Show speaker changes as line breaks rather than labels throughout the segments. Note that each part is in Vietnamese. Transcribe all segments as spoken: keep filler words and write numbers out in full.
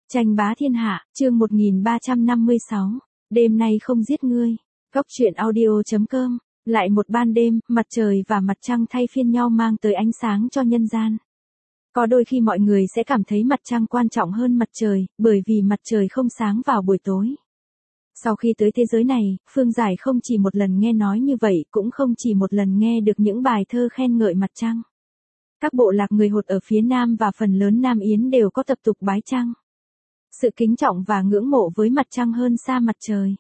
Tranh bá thiên hạ, chương một nghìn ba trăm năm mươi sáu. Đêm nay không giết ngươi. Góc truyện audio chấm com. Lại một ban đêm, mặt trời và mặt trăng thay phiên nhau mang tới ánh sáng cho nhân gian. Có đôi khi mọi người sẽ cảm thấy mặt trăng quan trọng hơn mặt trời, bởi vì mặt trời không sáng vào buổi tối. Sau khi tới thế giới này, Phương Giải không chỉ một lần nghe nói như vậy, cũng không chỉ một lần nghe được những bài thơ khen ngợi mặt trăng. Các bộ lạc người Hột ở phía Nam và phần lớn Nam Yến đều có tập tục bái trăng. Sự kính trọng và ngưỡng mộ với mặt trăng hơn xa mặt trời.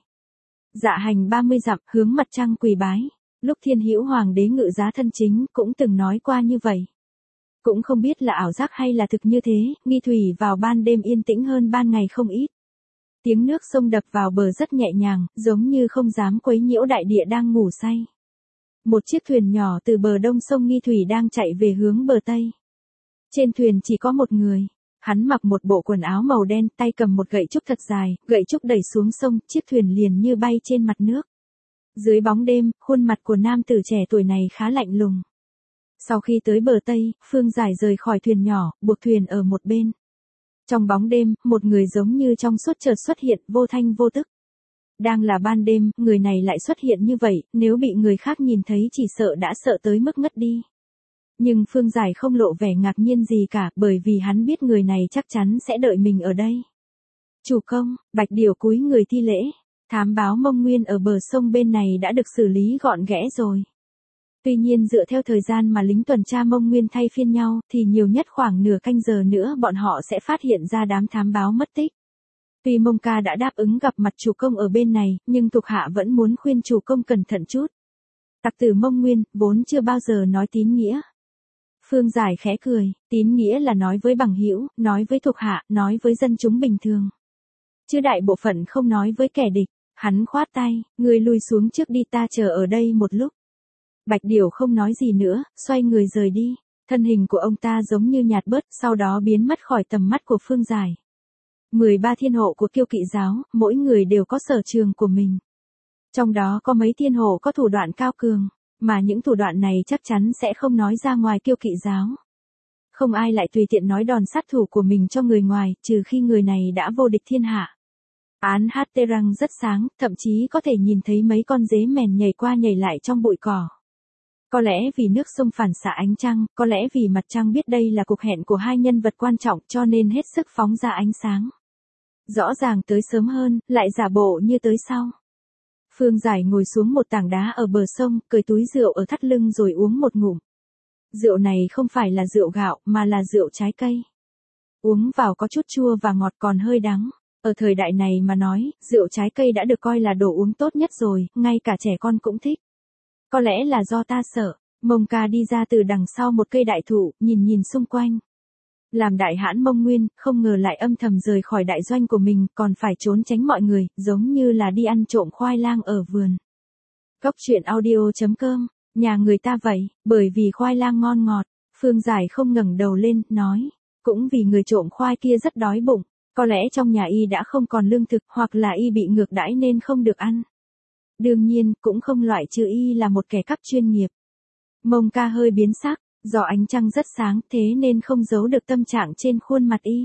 Dạ hành ba mươi dặm, hướng mặt trăng quỳ bái. Lúc Thiên Hữu Hoàng đế Ngự Giá thân chính cũng từng nói qua như vậy. Cũng không biết là ảo giác hay là thực như thế, Nghi Thủy vào ban đêm yên tĩnh hơn ban ngày không ít. Tiếng nước sông đập vào bờ rất nhẹ nhàng, giống như không dám quấy nhiễu đại địa đang ngủ say. Một chiếc thuyền nhỏ từ bờ đông sông Nghi Thủy đang chạy về hướng bờ tây. Trên thuyền chỉ có một người. Hắn mặc một bộ quần áo màu đen, tay cầm một gậy trúc thật dài, gậy trúc đẩy xuống sông, chiếc thuyền liền như bay trên mặt nước. Dưới bóng đêm, khuôn mặt của nam tử trẻ tuổi này khá lạnh lùng. Sau khi tới bờ Tây, Phương Giải rời khỏi thuyền nhỏ, buộc thuyền ở một bên. Trong bóng đêm, một người giống như trong suốt chợt xuất hiện, vô thanh vô tức. Đang là ban đêm, người này lại xuất hiện như vậy, nếu bị người khác nhìn thấy chỉ sợ đã sợ tới mức ngất đi. Nhưng Phương Giải không lộ vẻ ngạc nhiên gì cả, bởi vì hắn biết người này chắc chắn sẽ đợi mình ở đây. Chủ công, Bạch Điểu cúi người thi lễ. Thám báo Mông Nguyên ở bờ sông bên này đã được xử lý gọn ghẽ rồi. Tuy nhiên dựa theo thời gian mà lính tuần tra Mông Nguyên thay phiên nhau, thì nhiều nhất khoảng nửa canh giờ nữa bọn họ sẽ phát hiện ra đám thám báo mất tích. Tuy Mông Ca đã đáp ứng gặp mặt chủ công ở bên này, nhưng thuộc hạ vẫn muốn khuyên chủ công cẩn thận chút. Tặc tử Mông Nguyên, vốn chưa bao giờ nói tín nghĩa. Phương Giải khẽ cười, tín nghĩa là nói với bằng hữu, nói với thuộc hạ, nói với dân chúng bình thường. Chứ đại bộ phận không nói với kẻ địch. Hắn khoát tay, người lùi xuống trước đi, ta chờ ở đây một lúc. Bạch Điểu không nói gì nữa, xoay người rời đi. Thân hình của ông ta giống như nhạt bớt, sau đó biến mất khỏi tầm mắt của Phương Giải. mười ba thiên hộ của Kiêu Kỵ giáo, mỗi người đều có sở trường của mình. Trong đó có mấy thiên hộ có thủ đoạn cao cường, mà những thủ đoạn này chắc chắn sẽ không nói ra ngoài Kiêu Kỵ giáo. Không ai lại tùy tiện nói đòn sát thủ của mình cho người ngoài, trừ khi người này đã vô địch thiên hạ. Án hát tê răng rất sáng, thậm chí có thể nhìn thấy mấy con dế mèn nhảy qua nhảy lại trong bụi cỏ. Có lẽ vì nước sông phản xạ ánh trăng, có lẽ vì mặt trăng biết đây là cuộc hẹn của hai nhân vật quan trọng cho nên hết sức phóng ra ánh sáng. Rõ ràng tới sớm hơn, lại giả bộ như tới sau. Phương Giải ngồi xuống một tảng đá ở bờ sông, cởi túi rượu ở thắt lưng rồi uống một ngụm. Rượu này không phải là rượu gạo, mà là rượu trái cây. Uống vào có chút chua và ngọt còn hơi đắng. Ở thời đại này mà nói, rượu trái cây đã được coi là đồ uống tốt nhất rồi, ngay cả trẻ con cũng thích. Có lẽ là do ta sợ. Mông Ca đi ra từ đằng sau một cây đại thụ, nhìn nhìn xung quanh. Làm đại hãn Mông Nguyên, không ngờ lại âm thầm rời khỏi đại doanh của mình, còn phải trốn tránh mọi người, giống như là đi ăn trộm khoai lang ở vườn. Góc truyện audio chấm com, nhà người ta vậy, bởi vì khoai lang ngon ngọt. Phương Giải không ngẩng đầu lên, nói. Cũng vì người trộm khoai kia rất đói bụng. Có lẽ trong nhà y đã không còn lương thực, hoặc là y bị ngược đãi nên không được ăn. Đương nhiên, cũng không loại trừ y là một kẻ cắp chuyên nghiệp. Mông Ca hơi biến sắc, do ánh trăng rất sáng, thế nên không giấu được tâm trạng trên khuôn mặt y.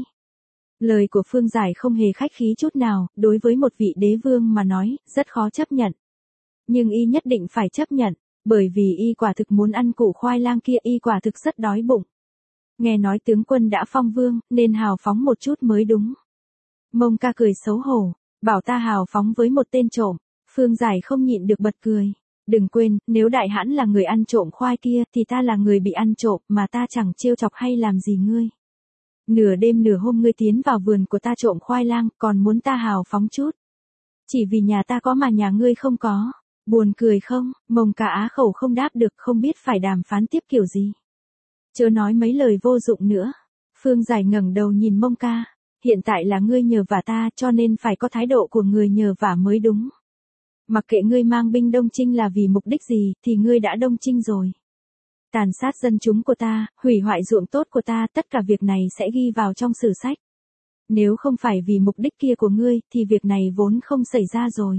Lời của Phương Giải không hề khách khí chút nào, đối với một vị đế vương mà nói, rất khó chấp nhận. Nhưng y nhất định phải chấp nhận, bởi vì y quả thực muốn ăn củ khoai lang kia, y quả thực rất đói bụng. Nghe nói tướng quân đã phong vương, nên hào phóng một chút mới đúng. Mông Ca cười xấu hổ, bảo ta hào phóng với một tên trộm. Phương Giải không nhịn được bật cười. Đừng quên, nếu đại hãn là người ăn trộm khoai kia, thì ta là người bị ăn trộm, mà ta chẳng trêu chọc hay làm gì ngươi. Nửa đêm nửa hôm ngươi tiến vào vườn của ta trộm khoai lang, còn muốn ta hào phóng chút. Chỉ vì nhà ta có mà nhà ngươi không có. Buồn cười không? Mông Ca á khẩu không đáp được, không biết phải đàm phán tiếp kiểu gì. Chớ nói mấy lời vô dụng nữa. Phương Giải ngẩng đầu nhìn Mông Ca. Hiện tại là ngươi nhờ vả ta, cho nên phải có thái độ của người nhờ vả mới đúng. Mặc kệ ngươi mang binh đông chinh là vì mục đích gì, thì ngươi đã đông chinh rồi. Tàn sát dân chúng của ta, hủy hoại ruộng tốt của ta, tất cả việc này sẽ ghi vào trong sử sách. Nếu không phải vì mục đích kia của ngươi, thì việc này vốn không xảy ra rồi.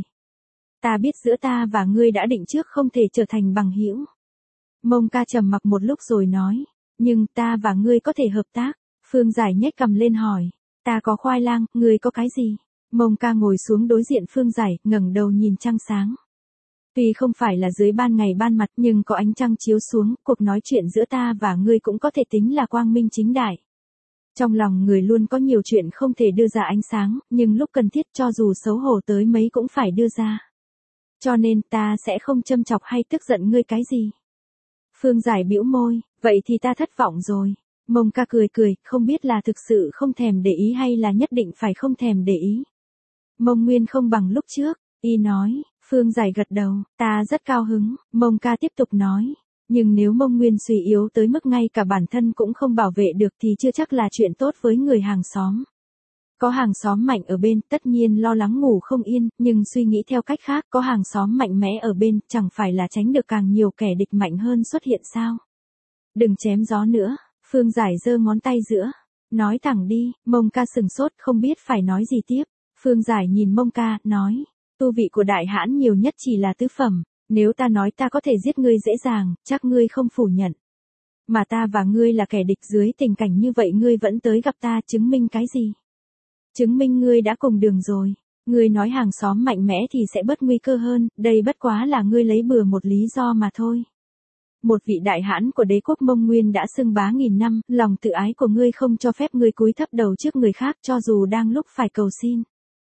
Ta biết giữa ta và ngươi đã định trước không thể trở thành bằng hữu. Mông Ca trầm mặc một lúc rồi nói, nhưng ta và ngươi có thể hợp tác. Phương Giải nhếch cằm lên hỏi, Ta có khoai lang, ngươi có cái gì? Mông Ca ngồi xuống đối diện Phương Giải, ngẩng đầu nhìn trăng sáng. Tuy không phải là dưới ban ngày ban mặt nhưng có ánh trăng chiếu xuống, cuộc nói chuyện giữa ta và ngươi cũng có thể tính là quang minh chính đại. Trong lòng người luôn có nhiều chuyện không thể đưa ra ánh sáng, nhưng lúc cần thiết cho dù xấu hổ tới mấy cũng phải đưa ra. Cho nên ta sẽ không châm chọc hay tức giận ngươi cái gì. Phương Giải bĩu môi, vậy thì ta thất vọng rồi. Mông Ca cười cười, không biết là thực sự không thèm để ý hay là nhất định phải không thèm để ý. Mông Nguyên không bằng lúc trước, y nói. Phương Giải gật đầu, ta rất cao hứng. Mông Ca tiếp tục nói. Nhưng nếu Mông Nguyên suy yếu tới mức ngay cả bản thân cũng không bảo vệ được thì chưa chắc là chuyện tốt với người hàng xóm. Có hàng xóm mạnh ở bên, tất nhiên lo lắng ngủ không yên, nhưng suy nghĩ theo cách khác, có hàng xóm mạnh mẽ ở bên, chẳng phải là tránh được càng nhiều kẻ địch mạnh hơn xuất hiện sao? Đừng chém gió nữa, Phương Giải giơ ngón tay giữa, nói thẳng đi. Mông Ca sừng sốt không biết phải nói gì tiếp. Phương Giải nhìn Mông Ca, nói, tu vị của đại hãn nhiều nhất chỉ là tứ phẩm, nếu ta nói ta có thể giết ngươi dễ dàng, chắc ngươi không phủ nhận. Mà ta và ngươi là kẻ địch dưới tình cảnh như vậy ngươi vẫn tới gặp ta, chứng minh cái gì? Chứng minh ngươi đã cùng đường rồi. Ngươi nói hàng xóm mạnh mẽ thì sẽ bớt nguy cơ hơn, đây bất quá là ngươi lấy bừa một lý do mà thôi. Một vị đại hãn của đế quốc Mông Nguyên đã xưng bá nghìn năm, lòng tự ái của ngươi không cho phép ngươi cúi thấp đầu trước người khác cho dù đang lúc phải cầu xin.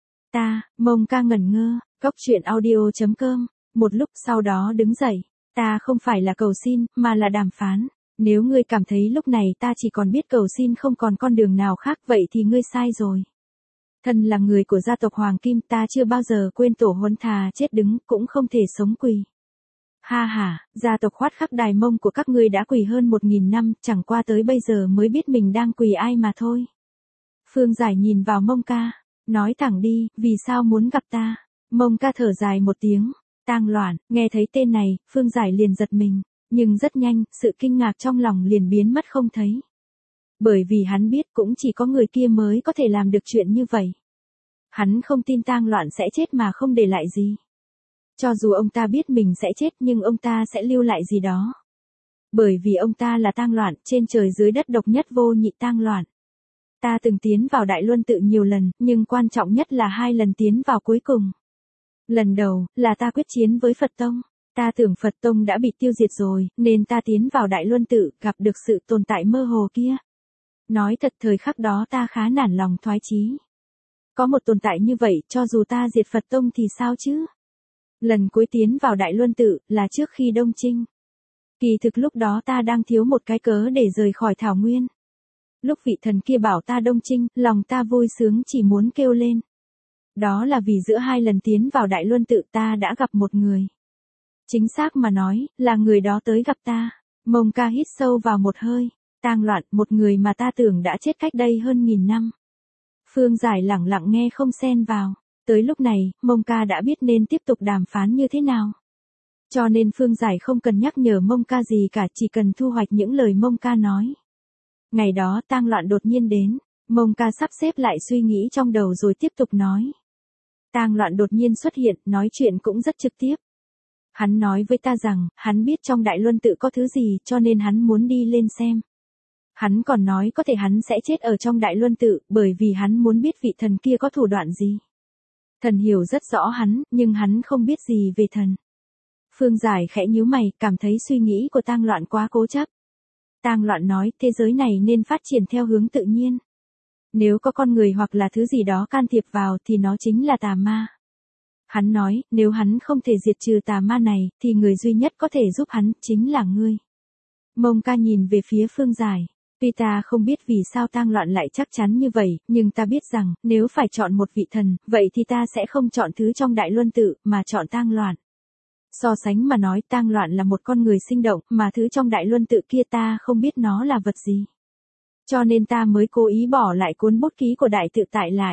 Ta, Mông Ca ngẩn ngơ, Cóc truyện audio chấm com, một lúc sau đó đứng dậy. Ta không phải là cầu xin, mà là đàm phán. Nếu ngươi cảm thấy lúc này ta chỉ còn biết cầu xin không còn con đường nào khác vậy thì ngươi sai rồi. Thân là người của gia tộc Hoàng Kim ta chưa bao giờ quên tổ huấn thà chết đứng cũng không thể sống quỳ. Ha ha, gia tộc Khoát khắp đài Mông của các ngươi đã quỳ hơn một nghìn năm, chẳng qua tới bây giờ mới biết mình đang quỳ ai mà thôi. Phương Giải nhìn vào Mông Ca, nói thẳng đi, vì sao muốn gặp ta? Mông Ca thở dài một tiếng, Tang Loan, nghe thấy tên này, Phương Giải liền giật mình, nhưng rất nhanh, sự kinh ngạc trong lòng liền biến mất không thấy. Bởi vì hắn biết cũng chỉ có người kia mới có thể làm được chuyện như vậy. Hắn không tin Tang Loan sẽ chết mà không để lại gì. Cho dù ông ta biết mình sẽ chết nhưng ông ta sẽ lưu lại gì đó. Bởi vì ông ta là Tang Loan, trên trời dưới đất độc nhất vô nhị Tang Loan. Ta từng tiến vào Đại Luân Tự nhiều lần, nhưng quan trọng nhất là hai lần tiến vào cuối cùng. Lần đầu, là ta quyết chiến với Phật Tông. Ta tưởng Phật Tông đã bị tiêu diệt rồi, nên ta tiến vào Đại Luân Tự, gặp được sự tồn tại mơ hồ kia. Nói thật thời khắc đó ta khá nản lòng thoái chí. Có một tồn tại như vậy, cho dù ta diệt Phật Tông thì sao chứ? Lần cuối tiến vào Đại Luân Tự, là trước khi Đông Trinh. Kỳ thực lúc đó ta đang thiếu một cái cớ để rời khỏi Thảo Nguyên. Lúc vị thần kia bảo ta Đông Trinh, lòng ta vui sướng chỉ muốn kêu lên. Đó là vì giữa hai lần tiến vào Đại Luân Tự ta đã gặp một người. Chính xác mà nói, là người đó tới gặp ta. Mông Ca hít sâu vào một hơi. Tang Loan, một người mà ta tưởng đã chết cách đây hơn nghìn năm. Phương Giải lẳng lặng nghe không xen vào. Tới lúc này, Mông Ca đã biết nên tiếp tục đàm phán như thế nào. Cho nên Phương Giải không cần nhắc nhở Mông Ca gì cả, chỉ cần thu hoạch những lời Mông Ca nói. Ngày đó Tang Loan đột nhiên đến, Mông Ca sắp xếp lại suy nghĩ trong đầu rồi tiếp tục nói. Tang Loan đột nhiên xuất hiện, nói chuyện cũng rất trực tiếp. Hắn nói với ta rằng, hắn biết trong Đại Luân Tự có thứ gì cho nên hắn muốn đi lên xem. Hắn còn nói có thể hắn sẽ chết ở trong Đại Luân Tự, bởi vì hắn muốn biết vị thần kia có thủ đoạn gì. Thần hiểu rất rõ hắn, nhưng hắn không biết gì về thần. Phương Giải khẽ nhíu mày, cảm thấy suy nghĩ của Tang Loan quá cố chấp. Tang Loan nói, thế giới này nên phát triển theo hướng tự nhiên. Nếu có con người hoặc là thứ gì đó can thiệp vào thì nó chính là tà ma. Hắn nói, nếu hắn không thể diệt trừ tà ma này, thì người duy nhất có thể giúp hắn, chính là ngươi. Mông Ca nhìn về phía Phương Giải. Tuy ta không biết vì sao Tang Loan lại chắc chắn như vậy, nhưng ta biết rằng, nếu phải chọn một vị thần, vậy thì ta sẽ không chọn thứ trong Đại Luân Tự, mà chọn Tang Loan. So sánh mà nói Tang Loan là một con người sinh động, mà thứ trong Đại Luân Tự kia ta không biết nó là vật gì. Cho nên ta mới cố ý bỏ lại cuốn bút ký của Đại Tự Tại lại.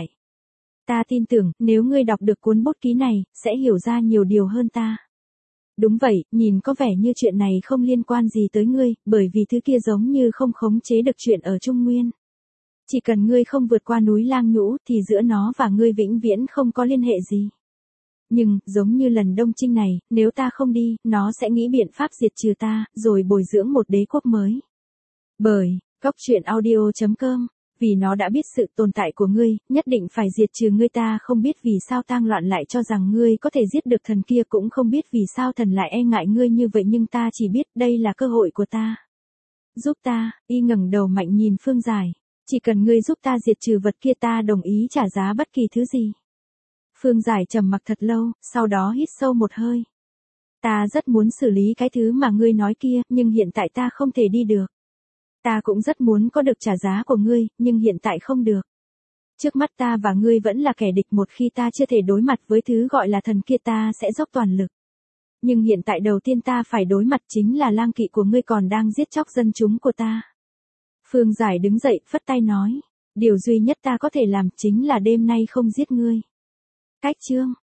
Ta tin tưởng, nếu ngươi đọc được cuốn bút ký này, sẽ hiểu ra nhiều điều hơn ta. Đúng vậy, nhìn có vẻ như chuyện này không liên quan gì tới ngươi, bởi vì thứ kia giống như không khống chế được chuyện ở Trung Nguyên. Chỉ cần ngươi không vượt qua núi Lang Nhũ thì giữa nó và ngươi vĩnh viễn không có liên hệ gì. Nhưng, giống như lần Đông Trinh này, nếu ta không đi, nó sẽ nghĩ biện pháp diệt trừ ta, rồi bồi dưỡng một đế quốc mới. Bởi, Cóc truyện audio chấm com Vì nó đã biết sự tồn tại của ngươi, nhất định phải diệt trừ ngươi. Ta không biết vì sao tang loạn lại cho rằng ngươi có thể giết được thần kia, cũng không biết vì sao thần lại e ngại ngươi như vậy, nhưng ta chỉ biết đây là cơ hội của ta. Giúp ta. Y ngẩng đầu mạnh nhìn Phương Giải. Chỉ cần ngươi giúp ta diệt trừ vật kia, ta đồng ý trả giá bất kỳ thứ gì. Phương Giải trầm mặc thật lâu, sau đó hít sâu một hơi. Ta rất muốn xử lý cái thứ mà ngươi nói kia, nhưng hiện tại ta không thể đi được. Ta cũng rất muốn có được trả giá của ngươi, nhưng hiện tại không được. Trước mắt ta và ngươi vẫn là kẻ địch, một khi ta chưa thể đối mặt với thứ gọi là thần kia ta sẽ dốc toàn lực. Nhưng hiện tại đầu tiên ta phải đối mặt chính là lang kỵ của ngươi còn đang giết chóc dân chúng của ta. Phương Giải đứng dậy, phất tay nói. Điều duy nhất ta có thể làm chính là đêm nay không giết ngươi. Cách chương.